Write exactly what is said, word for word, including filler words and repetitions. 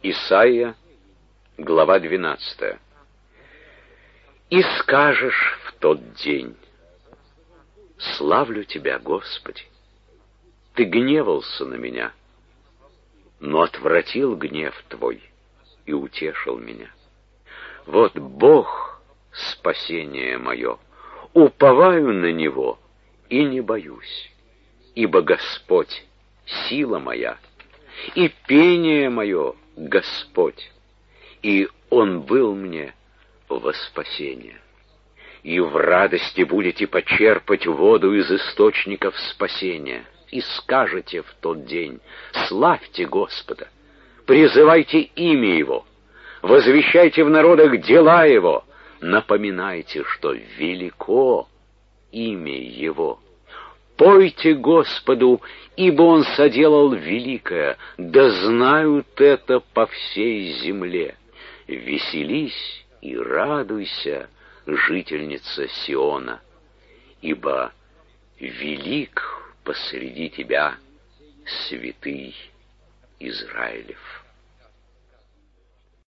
Исайя, глава двенадцатая. «И скажешь в тот день: славлю Тебя, Господи! Ты гневался на меня, но отвратил гнев Твой и утешил меня. Вот Бог — спасение мое, уповаю на Него и не боюсь, ибо Господь — сила моя, и пение мое — Господь, и Он был мне во спасение. И в радости будете почерпать воду из источников спасения, и скажете в тот день: славьте Господа, призывайте имя Его, возвещайте в народах дела Его, напоминайте, что велико имя Его. Пойте Господу, ибо Он соделал великое, да знают это по всей земле. Веселись и радуйся, жительница Сиона, ибо велик посреди тебя святый Израилев».